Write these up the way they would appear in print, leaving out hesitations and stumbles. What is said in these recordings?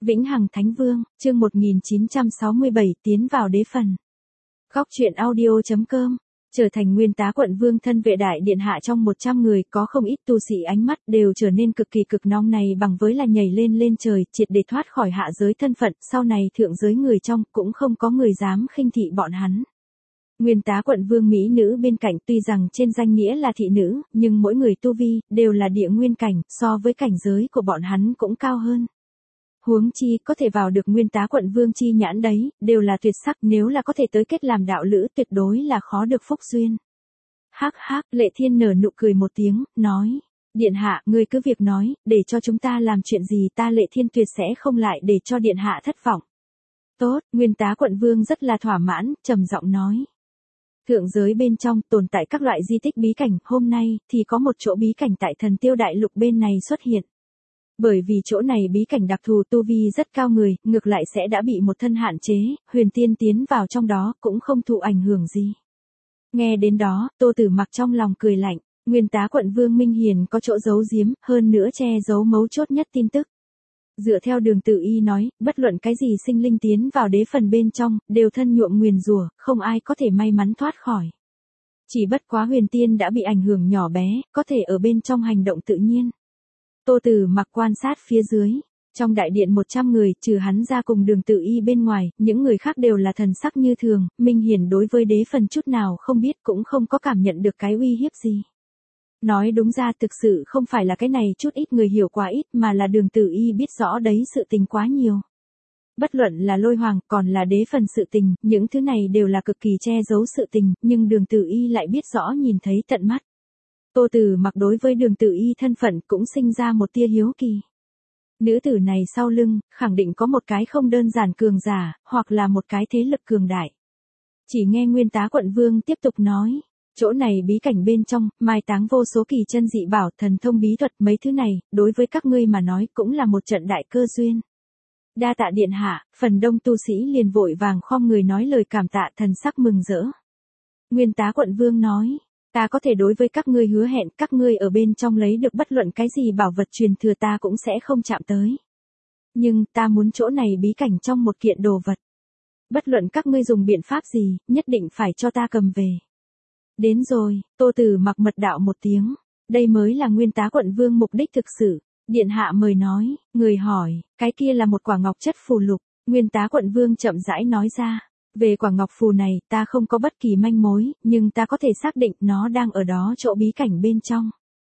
Vĩnh Hằng Thánh Vương, chương 1967 tiến vào đế phần. Góc truyện audio.com. Trở thành nguyên tá quận vương thân vệ đại điện hạ trong 100 người, có không ít tu sĩ ánh mắt đều trở nên cực kỳ cực nóng này bằng với là nhảy lên lên trời, triệt để thoát khỏi hạ giới thân phận, sau này thượng giới người trong cũng không có người dám khinh thị bọn hắn. Nguyên tá quận vương mỹ nữ bên cạnh tuy rằng trên danh nghĩa là thị nữ, nhưng mỗi người tu vi đều là địa nguyên cảnh, so với cảnh giới của bọn hắn cũng cao hơn. Huống chi có thể vào được nguyên tá quận vương chi nhãn đấy, đều là tuyệt sắc, nếu là có thể tới kết làm đạo lữ tuyệt đối là khó được phúc duyên. Hắc hắc, Lệ Thiên nở nụ cười một tiếng, nói, điện hạ, ngươi cứ việc nói, để cho chúng ta làm chuyện gì ta Lệ Thiên tuyệt sẽ không lại để cho điện hạ thất vọng. Tốt, nguyên tá quận vương rất là thỏa mãn, trầm giọng nói. Thượng giới bên trong tồn tại các loại di tích bí cảnh, hôm nay thì có một chỗ bí cảnh tại Thần Tiêu Đại Lục bên này xuất hiện. Bởi vì chỗ này bí cảnh đặc thù tu vi rất cao người, ngược lại sẽ đã bị một thân hạn chế, huyền tiên tiến vào trong đó cũng không thụ ảnh hưởng gì. Nghe đến đó, Tô Tử Mặc trong lòng cười lạnh, nguyên tá quận vương Minh Hiền có chỗ giấu giếm, hơn nữa che giấu mấu chốt nhất tin tức. Dựa theo Đường Tử Y nói, bất luận cái gì sinh linh tiến vào đế phần bên trong, đều thân nhuộm nguyền rủa, không ai có thể may mắn thoát khỏi. Chỉ bất quá huyền tiên đã bị ảnh hưởng nhỏ bé, có thể ở bên trong hành động tự nhiên. Tô Tử Mặc quan sát phía dưới, trong đại điện 100 người, trừ hắn ra cùng Đường Tử Y bên ngoài, những người khác đều là thần sắc như thường, Minh Hiền đối với đế phần chút nào không biết cũng không có cảm nhận được cái uy hiếp gì. Nói đúng ra thực sự không phải là cái này chút ít người hiểu quá ít mà là Đường Tử Y biết rõ đấy sự tình quá nhiều. Bất luận là Lôi Hoàng còn là đế phần sự tình, những thứ này đều là cực kỳ che giấu sự tình, nhưng Đường Tử Y lại biết rõ nhìn thấy tận mắt. Tô Tử Mặc đối với Đường Tử Y thân phận cũng sinh ra một tia hiếu kỳ. Nữ tử này sau lưng, khẳng định có một cái không đơn giản cường giả, hoặc là một cái thế lực cường đại. Chỉ nghe nguyên tá quận vương tiếp tục nói, chỗ này bí cảnh bên trong, mai táng vô số kỳ chân dị bảo, thần thông bí thuật, mấy thứ này, đối với các ngươi mà nói cũng là một trận đại cơ duyên. Đa tạ điện hạ, phần đông tu sĩ liền vội vàng khom người nói lời cảm tạ, thần sắc mừng rỡ. Nguyên tá quận vương nói, ta có thể đối với các ngươi hứa hẹn, các ngươi ở bên trong lấy được bất luận cái gì bảo vật truyền thừa ta cũng sẽ không chạm tới. Nhưng ta muốn chỗ này bí cảnh trong một kiện đồ vật. Bất luận các ngươi dùng biện pháp gì, nhất định phải cho ta cầm về. Đến rồi, Tô Tử Mặc mật đạo một tiếng, đây mới là nguyên tá quận vương mục đích thực sự. Điện hạ mời nói, người hỏi, cái kia là một quả ngọc chất phù lục, nguyên tá quận vương chậm rãi nói ra. Về quả ngọc phù này, ta không có bất kỳ manh mối, nhưng ta có thể xác định nó đang ở đó chỗ bí cảnh bên trong.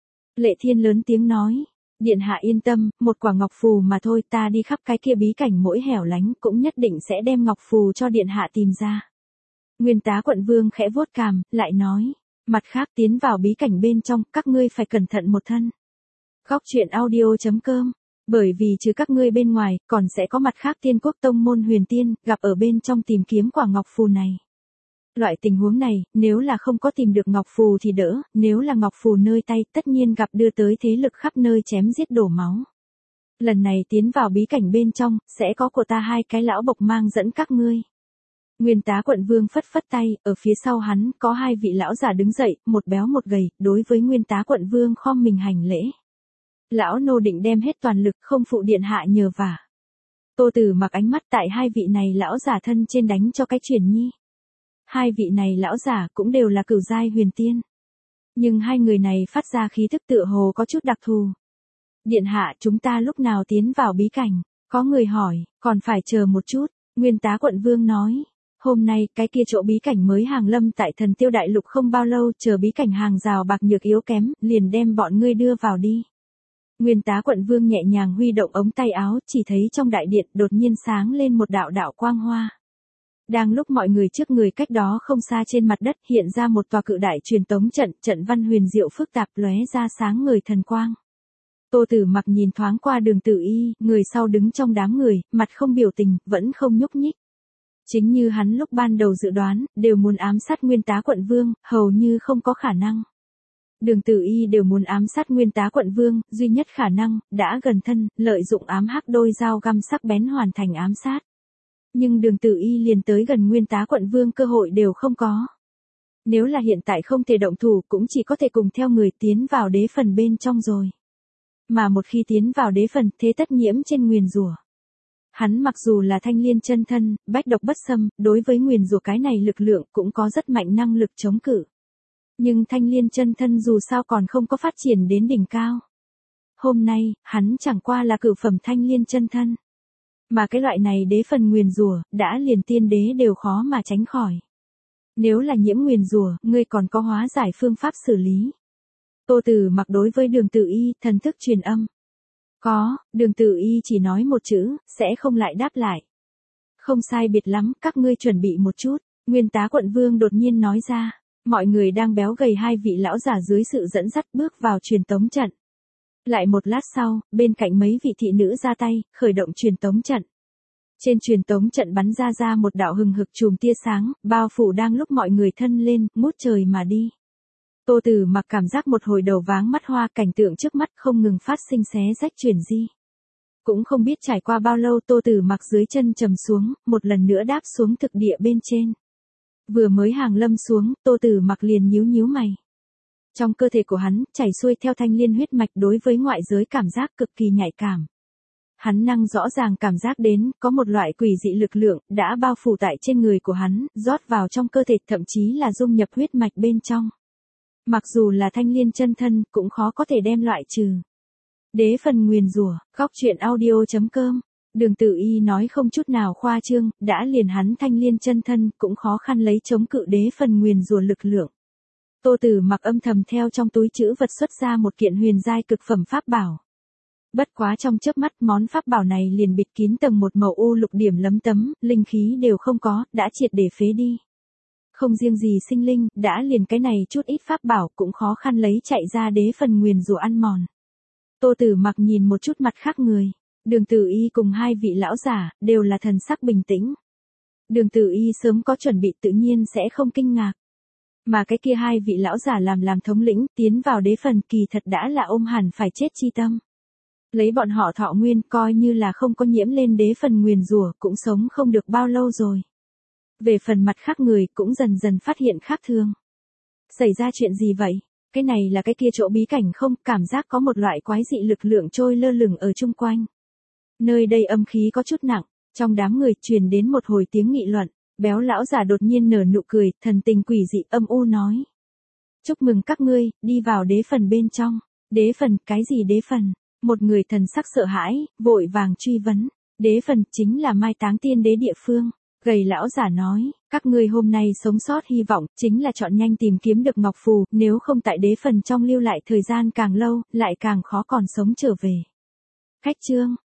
Lệ Thiên lớn tiếng nói, điện hạ yên tâm, một quả ngọc phù mà thôi, ta đi khắp cái kia bí cảnh mỗi hẻo lánh cũng nhất định sẽ đem ngọc phù cho điện hạ tìm ra. Nguyên tá quận vương khẽ vuốt cằm, lại nói, mặt khác tiến vào bí cảnh bên trong, các ngươi phải cẩn thận một thân. Góc truyện audio.com. Bởi vì trừ các ngươi bên ngoài, còn sẽ có mặt khác Tiên Quốc tông môn huyền tiên, gặp ở bên trong tìm kiếm quả ngọc phù này. Loại tình huống này, nếu là không có tìm được ngọc phù thì đỡ, nếu là ngọc phù nơi tay, tất nhiên gặp đưa tới thế lực khắp nơi chém giết đổ máu. Lần này tiến vào bí cảnh bên trong, sẽ có của ta hai cái lão bộc mang dẫn các ngươi. Nguyên tá quận vương phất phất tay, ở phía sau hắn, có hai vị lão già đứng dậy, một béo một gầy, đối với nguyên tá quận vương khom mình hành lễ. Lão nô định đem hết toàn lực không phụ điện hạ nhờ vả. Tô Tử Mặc ánh mắt tại hai vị này lão giả thân trên đánh cho cái chuyển nhi. Hai vị này lão giả cũng đều là cửu giai huyền tiên. Nhưng hai người này phát ra khí thức tựa hồ có chút đặc thù. Điện hạ, chúng ta lúc nào tiến vào bí cảnh? Có người hỏi, còn phải chờ một chút. Nguyên tá quận vương nói, hôm nay cái kia chỗ bí cảnh mới hàng lâm tại Thần Tiêu Đại Lục không bao lâu, chờ bí cảnh hàng rào bạc nhược yếu kém, liền đem bọn ngươi đưa vào đi. Nguyên tá quận vương nhẹ nhàng huy động ống tay áo, chỉ thấy trong đại điện đột nhiên sáng lên một đạo đạo quang hoa. Đang lúc mọi người trước người cách đó không xa trên mặt đất hiện ra một tòa cự đại truyền tống trận, trận văn huyền diệu phức tạp lóe ra sáng ngời thần quang. Tô Tử Mặc nhìn thoáng qua Đường Tử Y, người sau đứng trong đám người, mặt không biểu tình, vẫn không nhúc nhích. Chính như hắn lúc ban đầu dự đoán, đều muốn ám sát nguyên tá quận vương, hầu như không có khả năng. Đường Tử Y đều muốn ám sát nguyên tá quận vương, duy nhất khả năng, đã gần thân, lợi dụng ám hắc đôi dao găm sắc bén hoàn thành ám sát. Nhưng Đường Tử Y liền tới gần nguyên tá quận vương cơ hội đều không có. Nếu là hiện tại không thể động thủ cũng chỉ có thể cùng theo người tiến vào đế phần bên trong rồi. Mà một khi tiến vào đế phần, thế tất nhiễm trên nguyền rủa. Hắn mặc dù là thanh liên chân thân, bách độc bất xâm, đối với nguyền rủa cái này lực lượng cũng có rất mạnh năng lực chống cự. Nhưng thanh liên chân thân dù sao còn không có phát triển đến đỉnh cao. Hôm nay, hắn chẳng qua là cửu phẩm thanh liên chân thân. Mà cái loại này đế phần nguyền rủa, đã liền tiên đế đều khó mà tránh khỏi. Nếu là nhiễm nguyền rủa, ngươi còn có hóa giải phương pháp xử lý. Tô Tử Mặc đối với Đường Tử Y, thần thức truyền âm. Có, Đường Tử Y chỉ nói một chữ, sẽ không lại đáp lại. Không sai biệt lắm, các ngươi chuẩn bị một chút. Nguyên Tá Quận Vương đột nhiên nói ra. Mọi người đang béo gầy hai vị lão giả dưới sự dẫn dắt bước vào truyền tống trận. Lại một lát sau, bên cạnh mấy vị thị nữ ra tay, khởi động truyền tống trận. Trên truyền tống trận bắn ra một đạo hừng hực chùm tia sáng, bao phủ đang lúc mọi người thân lên, ngút trời mà đi. Tô Tử Mặc cảm giác một hồi đầu váng mắt hoa, cảnh tượng trước mắt không ngừng phát sinh xé rách chuyển di. Cũng không biết trải qua bao lâu Tô Tử Mặc dưới chân trầm xuống, một lần nữa đáp xuống thực địa bên trên. Vừa mới hàng lâm xuống, Tô Tử Mặc liền nhíu nhíu mày. Trong cơ thể của hắn, chảy xuôi theo thanh liên huyết mạch đối với ngoại giới cảm giác cực kỳ nhạy cảm. Hắn năng rõ ràng cảm giác đến, có một loại quỷ dị lực lượng, đã bao phủ tại trên người của hắn, rót vào trong cơ thể, thậm chí là dung nhập huyết mạch bên trong. Mặc dù là thanh liên chân thân, cũng khó có thể đem loại trừ. Đế phần nguyền rủa, góc truyện audio.com. Đường Tử Y nói không chút nào khoa trương, đã liền hắn thanh liên chân thân, cũng khó khăn lấy chống cự đế phần nguyền rủa lực lượng. Tô Tử Mặc âm thầm theo trong túi trữ vật xuất ra một kiện huyền giai cực phẩm pháp bảo. Bất quá trong chớp mắt món pháp bảo này liền bịt kín tầng một màu u lục điểm lấm tấm, linh khí đều không có, đã triệt để phế đi. Không riêng gì sinh linh, đã liền cái này chút ít pháp bảo cũng khó khăn lấy chạy ra đế phần nguyền rủa ăn mòn. Tô Tử Mặc nhìn một chút mặt khác người. Đường Tử Y cùng hai vị lão giả, đều là thần sắc bình tĩnh. Đường Tử Y sớm có chuẩn bị tự nhiên sẽ không kinh ngạc. Mà cái kia hai vị lão giả làm thống lĩnh, tiến vào đế phần kỳ thật đã là ôm hẳn phải chết chi tâm. Lấy bọn họ thọ nguyên coi như là không có nhiễm lên đế phần nguyền rủa cũng sống không được bao lâu rồi. Về phần mặt khác người cũng dần dần phát hiện khác thường. Xảy ra chuyện gì vậy? Cái này là cái kia chỗ bí cảnh không? Cảm giác có một loại quái dị lực lượng trôi lơ lửng ở chung quanh. Nơi đây âm khí có chút nặng, trong đám người truyền đến một hồi tiếng nghị luận. Béo lão giả đột nhiên nở nụ cười, thần tình quỷ dị âm u nói. Chúc mừng các ngươi, đi vào đế phần bên trong. Đế phần, cái gì đế phần? Một người thần sắc sợ hãi, vội vàng truy vấn. Đế phần chính là mai táng tiên đế địa phương. Gầy lão giả nói, các ngươi hôm nay sống sót hy vọng, chính là chọn nhanh tìm kiếm được ngọc phù, nếu không tại đế phần trong lưu lại thời gian càng lâu, lại càng khó còn sống trở về. Khách chương.